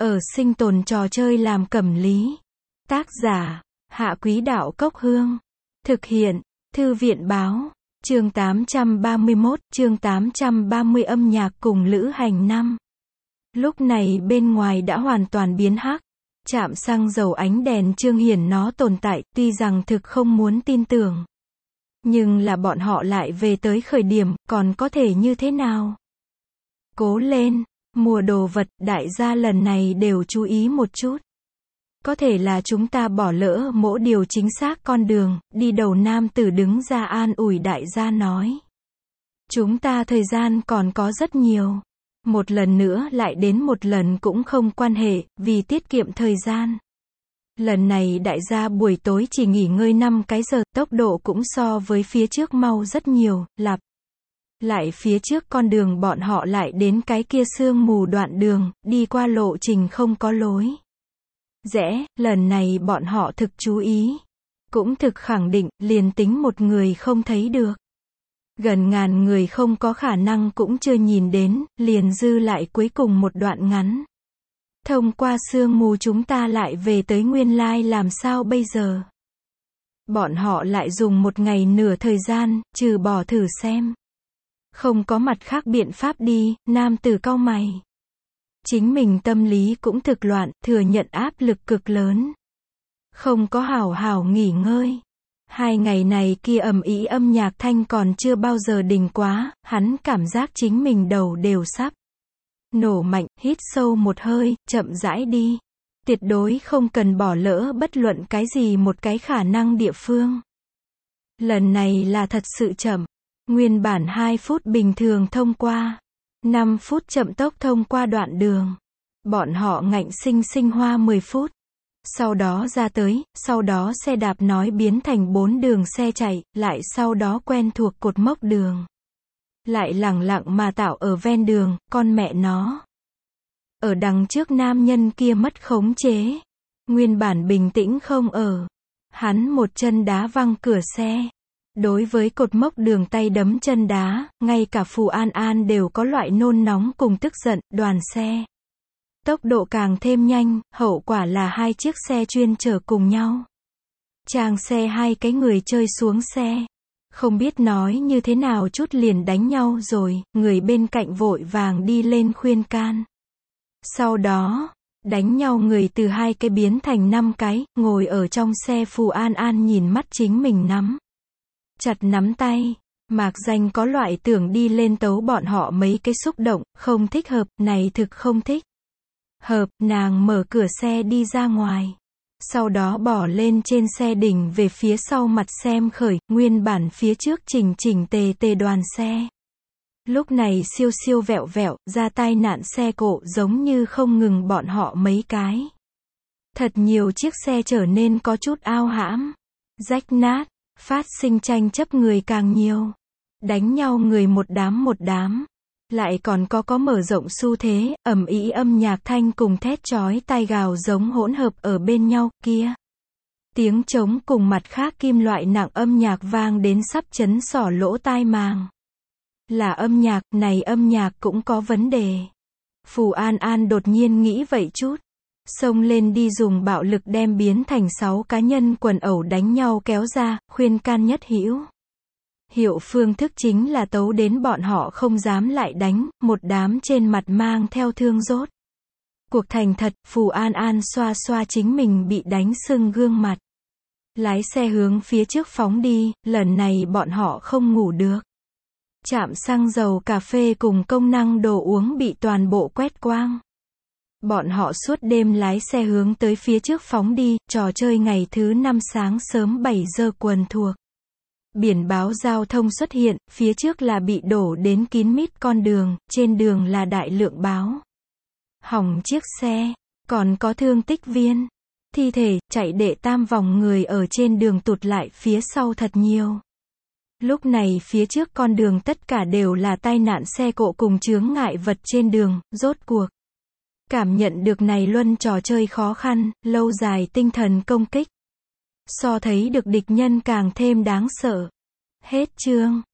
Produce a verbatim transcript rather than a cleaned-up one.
ở sinh tồn trò chơi làm cẩm lý. Tác giả, Hạ Quý Đạo Cốc Hương. Thực hiện, Thư viện Báo. Chương tám trăm ba mươi mốt, chương tám trăm ba mươi âm nhạc cùng lữ hành năm. Lúc này bên ngoài đã hoàn toàn biến hắc. Trạm xăng dầu ánh đèn trương hiển nó tồn tại, tuy rằng thực không muốn tin tưởng. Nhưng là bọn họ lại về tới khởi điểm, còn có thể như thế nào? Cố lên, mua đồ vật, đại gia lần này đều chú ý một chút. Có thể là chúng ta bỏ lỡ mỗi điều chính xác con đường, đi đầu nam tử đứng ra an ủi đại gia nói. Chúng ta thời gian còn có rất nhiều. Một lần nữa lại đến một lần cũng không quan hệ, vì tiết kiệm thời gian. Lần này đại gia buổi tối chỉ nghỉ ngơi năm cái giờ, tốc độ cũng so với phía trước mau rất nhiều, lặp. Lại phía trước con đường bọn họ lại đến cái kia sương mù đoạn đường, đi qua lộ trình không có lối rẽ, lần này bọn họ thực chú ý. Cũng thực khẳng định, liền tính một người không thấy được. Gần ngàn người không có khả năng cũng chưa nhìn đến, liền dư lại cuối cùng một đoạn ngắn. Thông qua sương mù chúng ta lại về tới nguyên lai làm sao bây giờ? Bọn họ lại dùng một ngày nửa thời gian, trừ bỏ thử xem. Không có mặt khác biện pháp đi, nam tử cau mày. Chính mình tâm lý cũng thực loạn, thừa nhận áp lực cực lớn. Không có hảo hảo nghỉ ngơi. Hai ngày này kia ầm ĩ âm nhạc thanh còn chưa bao giờ đình quá, hắn cảm giác chính mình đầu đều sắp nổ mạnh, hít sâu một hơi, chậm rãi đi. Tuyệt đối không cần bỏ lỡ bất luận cái gì một cái khả năng địa phương. Lần này là thật sự chậm. Nguyên bản hai phút bình thường thông qua. năm phút chậm tốc thông qua đoạn đường. Bọn họ ngạnh sinh sinh hoa mười phút. Sau đó ra tới, sau đó xe đạp nói biến thành bốn đường xe chạy, lại sau đó quen thuộc cột mốc đường. Lại lẳng lặng mà tạo ở ven đường, con mẹ nó. Ở đằng trước nam nhân kia mất khống chế. Nguyên bản bình tĩnh không ở. Hắn một chân đá văng cửa xe. Đối với cột mốc đường tay đấm chân đá, ngay cả Phù An An đều có loại nôn nóng cùng tức giận, đoàn xe. Tốc độ càng thêm nhanh, hậu quả là hai chiếc xe chuyên chở cùng nhau. Chàng xe hai cái người chơi xuống xe. Không biết nói như thế nào chút liền đánh nhau rồi, người bên cạnh vội vàng đi lên khuyên can. Sau đó, đánh nhau người từ hai cái biến thành năm cái, ngồi ở trong xe Phù An An nhìn mắt chính mình nắm. Chặt nắm tay, mạc danh có loại tưởng đi lên tấu bọn họ mấy cái xúc động, không thích hợp, này thực không thích. Hợp, nàng mở cửa xe đi ra ngoài. Sau đó bỏ lên trên xe đỉnh về phía sau mặt xem khởi, nguyên bản phía trước chỉnh chỉnh tề tề đoàn xe. Lúc này siêu siêu vẹo vẹo, ra tai nạn xe cộ giống như không ngừng bọn họ mấy cái. Thật nhiều chiếc xe trở nên có chút ao hãm, rách nát, phát sinh tranh chấp người càng nhiều. Đánh nhau người một đám một đám. Lại còn có có mở rộng xu thế, ầm ĩ âm nhạc thanh cùng thét chói tai gào giống hỗn hợp ở bên nhau, kia. Tiếng trống cùng mặt khác kim loại nặng âm nhạc vang đến sắp chấn sỏ lỗ tai màng. Là âm nhạc, này âm nhạc cũng có vấn đề. Phù An An đột nhiên nghĩ vậy chút. Xông lên đi dùng bạo lực đem biến thành sáu cá nhân quần ẩu đánh nhau kéo ra, khuyên can nhất hữu. Hiệu phương thức chính là tấu đến bọn họ không dám lại đánh, một đám trên mặt mang theo thương rốt. Cuộc thành thật, Phù An An xoa xoa chính mình bị đánh sưng gương mặt. Lái xe hướng phía trước phóng đi, lần này bọn họ không ngủ được. Trạm xăng dầu cà phê cùng công năng đồ uống bị toàn bộ quét quang. Bọn họ suốt đêm lái xe hướng tới phía trước phóng đi, trò chơi ngày thứ năm sáng sớm bảy giờ quần thuộc. Biển báo giao thông xuất hiện, phía trước là bị đổ đến kín mít con đường, trên đường là đại lượng báo. Hỏng chiếc xe, còn có thương tích viên. Thi thể, chạy đệ tam vòng người ở trên đường tụt lại phía sau thật nhiều. Lúc này phía trước con đường tất cả đều là tai nạn xe cộ cùng chướng ngại vật trên đường, rốt cuộc. Cảm nhận được này luân trò chơi khó khăn, lâu dài tinh thần công kích. So thấy được địch nhân càng thêm đáng sợ. Hết chương.